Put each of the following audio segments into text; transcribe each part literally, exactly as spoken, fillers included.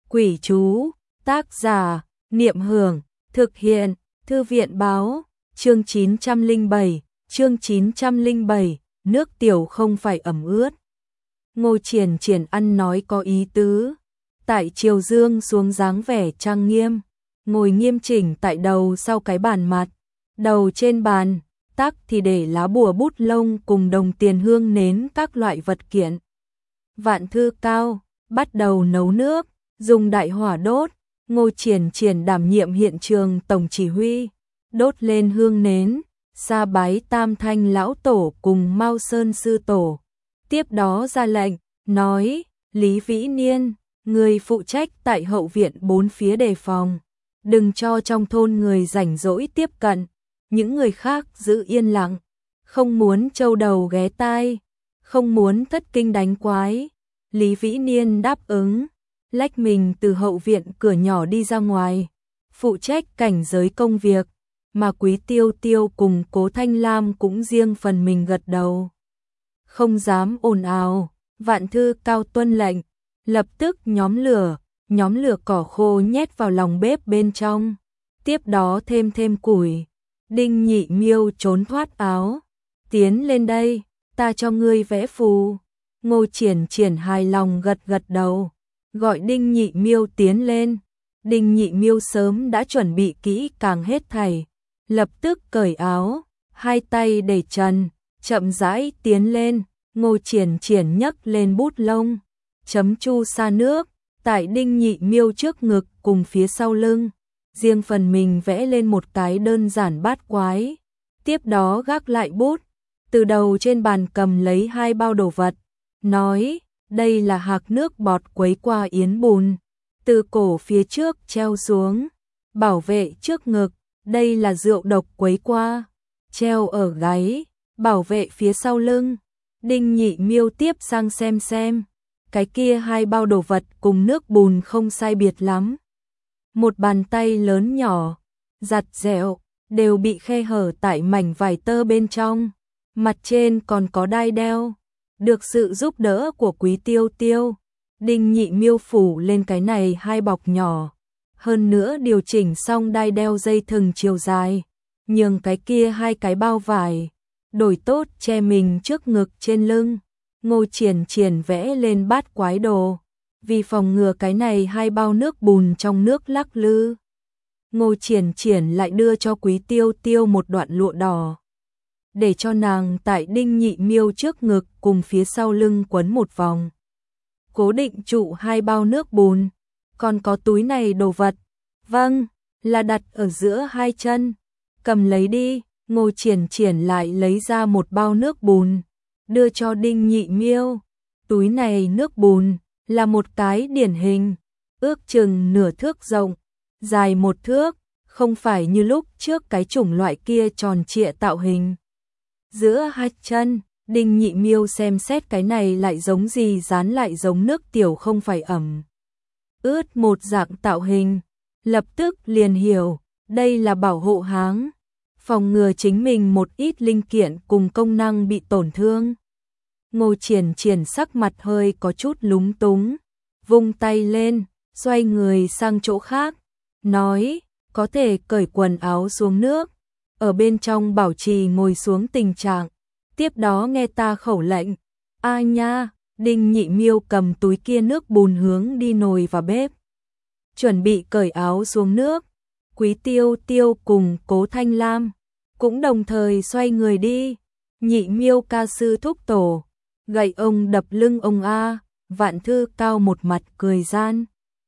Quỷ chú, tác giả, Niệm Hưởng, thực hiện, Thư viện báo, chương chín trăm lẻ bảy, chương chín trăm lẻ bảy, nước tiểu không phải ẩm ướt. Ngô Triển Triển ăn nói có ý tứ, tại chiều dương xuống dáng vẻ trang nghiêm, ngồi nghiêm chỉnh tại đầu sau cái bàn mặt, đầu trên bàn, tắc thì để lá bùa bút lông cùng đồng tiền hương nến các loại vật kiện. Vạn Thư Cao, bắt đầu nấu nước, dùng đại hỏa đốt, Ngô Triển Triển đảm nhiệm hiện trường tổng chỉ huy, đốt lên hương nến, sa bái Tam Thanh lão tổ cùng Mao Sơn sư tổ. Tiếp đó ra lệnh, nói, Lý Vĩ Niên, người phụ trách tại hậu viện bốn phía đề phòng, đừng cho trong thôn người rảnh rỗi tiếp cận, những người khác giữ yên lặng, không muốn trâu đầu ghé tai, không muốn thất kinh đánh quái. Lý Vĩ Niên đáp ứng, lách mình từ hậu viện cửa nhỏ đi ra ngoài, phụ trách cảnh giới công việc, mà Quý Tiêu Tiêu cùng Cố Thanh Lam cũng riêng phần mình gật đầu. Không dám ồn ào, Vạn Thư Cao tuân lệnh, lập tức nhóm lửa, nhóm lửa cỏ khô nhét vào lòng bếp bên trong, tiếp đó thêm thêm củi. Đinh Nhị Miêu trốn thoát áo, tiến lên đây, ta cho ngươi vẽ phù. Ngô Triển Triển hài lòng gật gật đầu, gọi Đinh Nhị Miêu tiến lên. Đinh Nhị Miêu sớm đã chuẩn bị kỹ càng hết thảy, lập tức cởi áo, hai tay để trần, chậm rãi tiến lên. Ngô Triển Triển nhấc lên bút lông, chấm chu sa nước, tại Đinh Nhị Miêu trước ngực cùng phía sau lưng, riêng phần mình vẽ lên một cái đơn giản bát quái. Tiếp đó gác lại bút, từ đầu trên bàn cầm lấy hai bao đồ vật, nói, đây là hạc nước bọt quấy qua yến bùn, từ cổ phía trước treo xuống, bảo vệ trước ngực, đây là rượu độc quấy qua, treo ở gáy, bảo vệ phía sau lưng. Đinh Nhị Miêu tiếp sang xem xem, cái kia hai bao đồ vật cùng nước bùn không sai biệt lắm. Một bàn tay lớn nhỏ, giặt dẹo, đều bị khe hở tại mảnh vải tơ bên trong, mặt trên còn có đai đeo. Được sự giúp đỡ của Quý Tiêu Tiêu, Đinh Nhị Miêu phủ lên cái này hai bọc nhỏ, hơn nữa điều chỉnh xong đai đeo dây thừng chiều dài, nhường cái kia hai cái bao vải, đổi tốt che mình trước ngực trên lưng. Ngô Triển Triển vẽ lên bát quái đồ, vì phòng ngừa cái này hai bao nước bùn trong nước lắc lư. Ngô Triển Triển lại đưa cho Quý Tiêu Tiêu một đoạn lụa đỏ, để cho nàng tại Đinh Nhị Miêu trước ngực cùng phía sau lưng quấn một vòng, cố định trụ hai bao nước bùn. Còn có túi này đồ vật, vâng, là đặt ở giữa hai chân, cầm lấy đi. Ngô Triển Triển lại lấy ra một bao nước bùn, đưa cho Đinh Nhị Miêu. Túi này nước bùn là một cái điển hình, ước chừng nửa thước rộng, dài một thước, không phải như lúc trước cái chủng loại kia tròn trịa tạo hình. Giữa hai chân, Đinh Nhị Miêu xem xét cái này lại giống gì dán lại giống nước tiểu không phải ẩm ướt một dạng tạo hình, lập tức liền hiểu, đây là bảo hộ háng, phòng ngừa chính mình một ít linh kiện cùng công năng bị tổn thương. Ngô Triển Triển sắc mặt hơi có chút lúng túng, vung tay lên, xoay người sang chỗ khác, nói, có thể cởi quần áo xuống nước, ở bên trong bảo trì ngồi xuống tình trạng, tiếp đó nghe ta khẩu lệnh. A nha. Đinh Nhị Miêu cầm túi kia nước bùn hướng đi nồi và bếp, chuẩn bị cởi áo xuống nước. Quý Tiêu Tiêu cùng Cố Thanh Lam cũng đồng thời xoay người đi. Nhị Miêu ca sư thúc tổ, gậy ông đập lưng ông a. Vạn Thư Cao một mặt cười gian,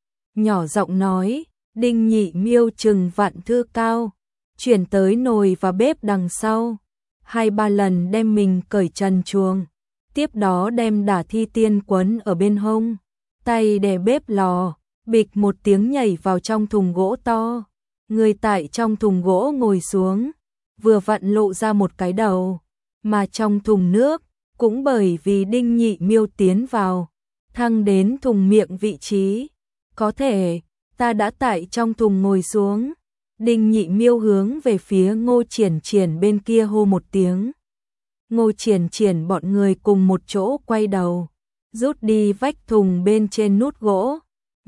nhỏ giọng nói. Đinh Nhị Miêu chừng Vạn Thư Cao, chuyển tới nồi và bếp đằng sau, hai ba lần đem mình cởi trần truồng, tiếp đó đem đả thi tiên quấn ở bên hông, tay đè bếp lò, bịch một tiếng nhảy vào trong thùng gỗ to. Người tại trong thùng gỗ ngồi xuống, vừa vặn lộ ra một cái đầu, mà trong thùng nước, cũng bởi vì Đinh Nhị Miêu tiến vào, thăng đến thùng miệng vị trí. Có thể, ta đã tại trong thùng ngồi xuống. Đinh Nhị Miêu hướng về phía Ngô Triển Triển bên kia hô một tiếng. Ngô Triển Triển bọn người cùng một chỗ quay đầu, rút đi vách thùng bên trên nút gỗ,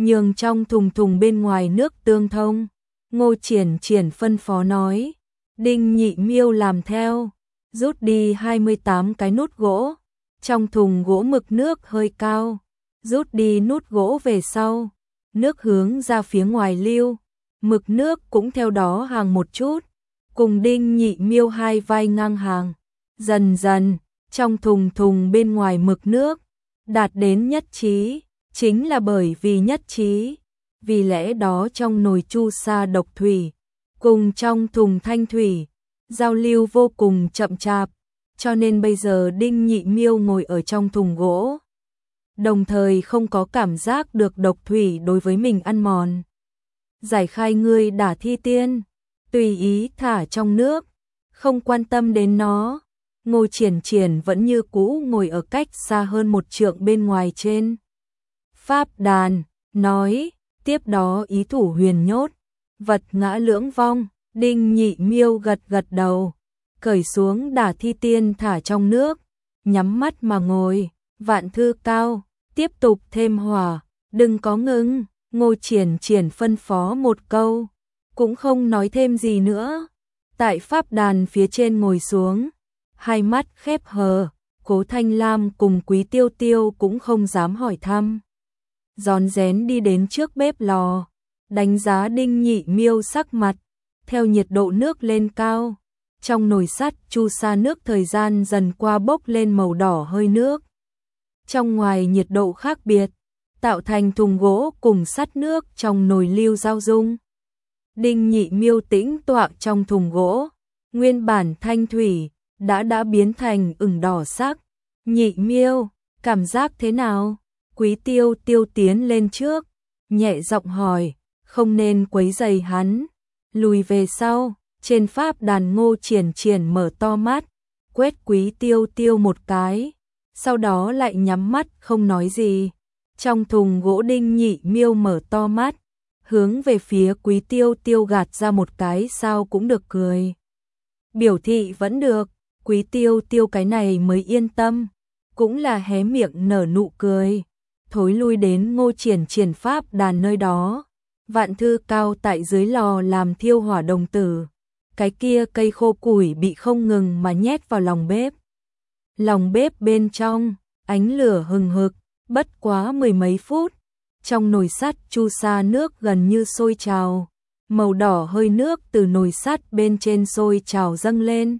nhường trong thùng thùng bên ngoài nước tương thông. Ngô Triển Triển phân phó nói, Đinh Nhị Miêu làm theo, rút đi hai mươi tám cái nút gỗ, trong thùng gỗ mực nước hơi cao, rút đi nút gỗ về sau, nước hướng ra phía ngoài lưu, mực nước cũng theo đó hàng một chút, cùng Đinh Nhị Miêu hai vai ngang hàng, dần dần, trong thùng thùng bên ngoài mực nước, đạt đến nhất trí, chính là bởi vì nhất trí, vì lẽ đó trong nồi chu sa độc thủy, cùng trong thùng thanh thủy, giao lưu vô cùng chậm chạp, cho nên bây giờ Đinh Nhị Miêu ngồi ở trong thùng gỗ, đồng thời không có cảm giác được độc thủy đối với mình ăn mòn. Giải khai ngươi đả thi tiên, tùy ý thả trong nước, không quan tâm đến nó. Ngô Triển Triển vẫn như cũ ngồi ở cách xa hơn một trượng bên ngoài trên pháp đàn, nói, tiếp đó ý thủ huyền nhốt, vật ngã lưỡng vong. Đinh Nhị Miêu gật gật đầu, cởi xuống đả thi tiên thả trong nước, nhắm mắt mà ngồi. Vạn Thư Cao, tiếp tục thêm hỏa, đừng có ngừng. Ngô Triển Triển phân phó một câu, cũng không nói thêm gì nữa. Tại pháp đàn phía trên ngồi xuống, hai mắt khép hờ, Cố Thanh Lam cùng Quý Tiêu Tiêu cũng không dám hỏi thăm. Rón rén đi đến trước bếp lò, đánh giá Đinh Nhị Miêu sắc mặt, theo nhiệt độ nước lên cao. Trong nồi sắt chu sa nước thời gian dần qua bốc lên màu đỏ hơi nước. Trong ngoài nhiệt độ khác biệt, tạo thành thùng gỗ cùng sắt nước trong nồi lưu giao dung. Đinh Nhị Miêu tĩnh tọa trong thùng gỗ, nguyên bản thanh thủy, đã đã biến thành ửng đỏ sắc. Nhị Miêu, cảm giác thế nào? Quý Tiêu Tiêu tiến lên trước, nhẹ giọng hỏi, không nên quấy rầy hắn. Lùi về sau, trên pháp đàn Ngô Triển Triển mở to mắt, quét Quý Tiêu Tiêu một cái, sau đó lại nhắm mắt không nói gì. Trong thùng gỗ Đinh Nhị Miêu mở to mắt, hướng về phía Quý Tiêu Tiêu gạt ra một cái sao cũng được cười. Biểu thị vẫn được, Quý Tiêu Tiêu cái này mới yên tâm, cũng là hé miệng nở nụ cười, thối lui đến Ngô Triển Triển pháp đàn nơi đó. Vạn Thư Cao tại dưới lò làm thiêu hỏa đồng tử, cái kia cây khô củi bị không ngừng mà nhét vào lòng bếp. Lòng bếp bên trong, ánh lửa hừng hực, bất quá mười mấy phút, trong nồi sắt chu sa nước gần như sôi trào, màu đỏ hơi nước từ nồi sắt bên trên sôi trào dâng lên.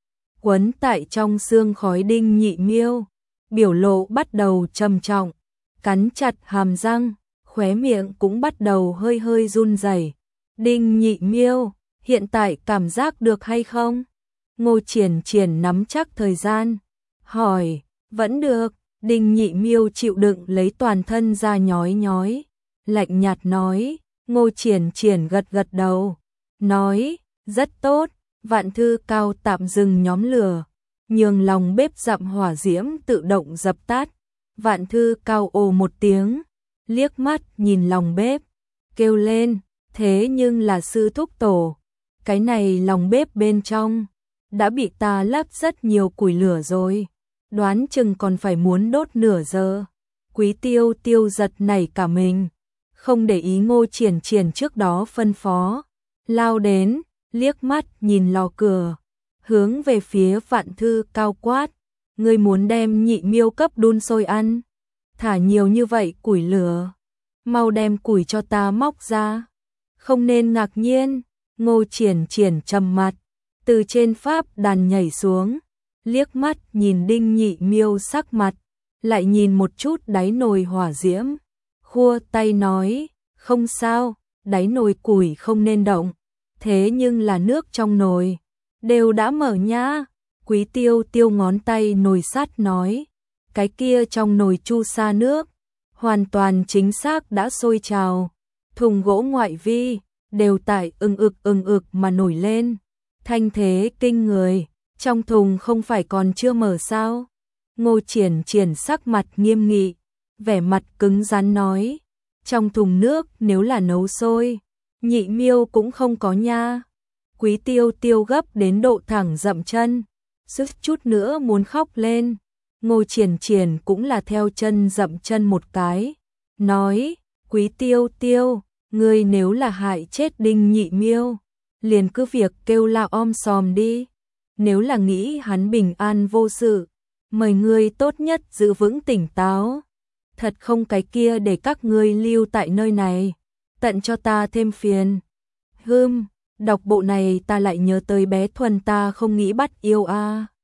Quấn tại trong xương khói Đinh Nhị Miêu, biểu lộ bắt đầu trầm trọng, cắn chặt hàm răng, khóe miệng cũng bắt đầu hơi hơi run rẩy. Đinh Nhị Miêu, hiện tại cảm giác được hay không? Ngô Triển Triển nắm chắc thời gian, hỏi, vẫn được. Đinh Nhị Miêu chịu đựng lấy toàn thân ra nhói nhói, lạnh nhạt nói. Ngô Triển Triển gật gật đầu, nói, rất tốt. Vạn Thư Cao tạm dừng nhóm lửa, nhường lòng bếp dặm hỏa diễm tự động dập tắt. Vạn Thư Cao ồ một tiếng, liếc mắt nhìn lòng bếp, kêu lên, thế nhưng là sư thúc tổ, cái này lòng bếp bên trong đã bị ta lắp rất nhiều củi lửa rồi, đoán chừng còn phải muốn đốt nửa giờ. Quý Tiêu Tiêu giật nảy cả mình, không để ý Ngô Triển Triển trước đó phân phó, lao đến, liếc mắt nhìn lò cửa, hướng về phía Vạn Thư Cao quát, ngươi muốn đem Nhị Miêu cấp đun sôi ăn, thả nhiều như vậy củi lửa, mau đem củi cho ta móc ra. Không nên ngạc nhiên. Ngô Triển Triển trầm mặt, từ trên pháp đàn nhảy xuống, liếc mắt nhìn Đinh Nhị Miêu sắc mặt, lại nhìn một chút đáy nồi hỏa diễm, khua tay nói, không sao, đáy nồi củi không nên động, thế nhưng là nước trong nồi đều đã mở nhá. Quý Tiêu Tiêu ngón tay nồi sắt nói, cái kia trong nồi chu sa nước hoàn toàn chính xác đã sôi trào, thùng gỗ ngoại vi đều tại ưng ực ưng ực mà nổi lên, thanh thế kinh người. Trong thùng không phải còn chưa mở sao? Ngô Triển Triển sắc mặt nghiêm nghị, vẻ mặt cứng rắn nói, trong thùng nước nếu là nấu sôi, Nhị Miêu cũng không có nha. Quý Tiêu Tiêu gấp đến độ thẳng dậm chân, suýt chút nữa muốn khóc lên. Ngô Triển Triển cũng là theo chân dậm chân một cái, nói, Quý Tiêu Tiêu, ngươi nếu là hại chết Đinh Nhị Miêu, liền cứ việc kêu la om sòm đi. Nếu là nghĩ hắn bình an vô sự, mời ngươi tốt nhất giữ vững tỉnh táo. Thật không cái kia để các ngươi lưu tại nơi này, tận cho ta thêm phiền. Hừm, đọc bộ này ta lại nhớ tới bé Thuần ta không nghĩ bắt yêu a.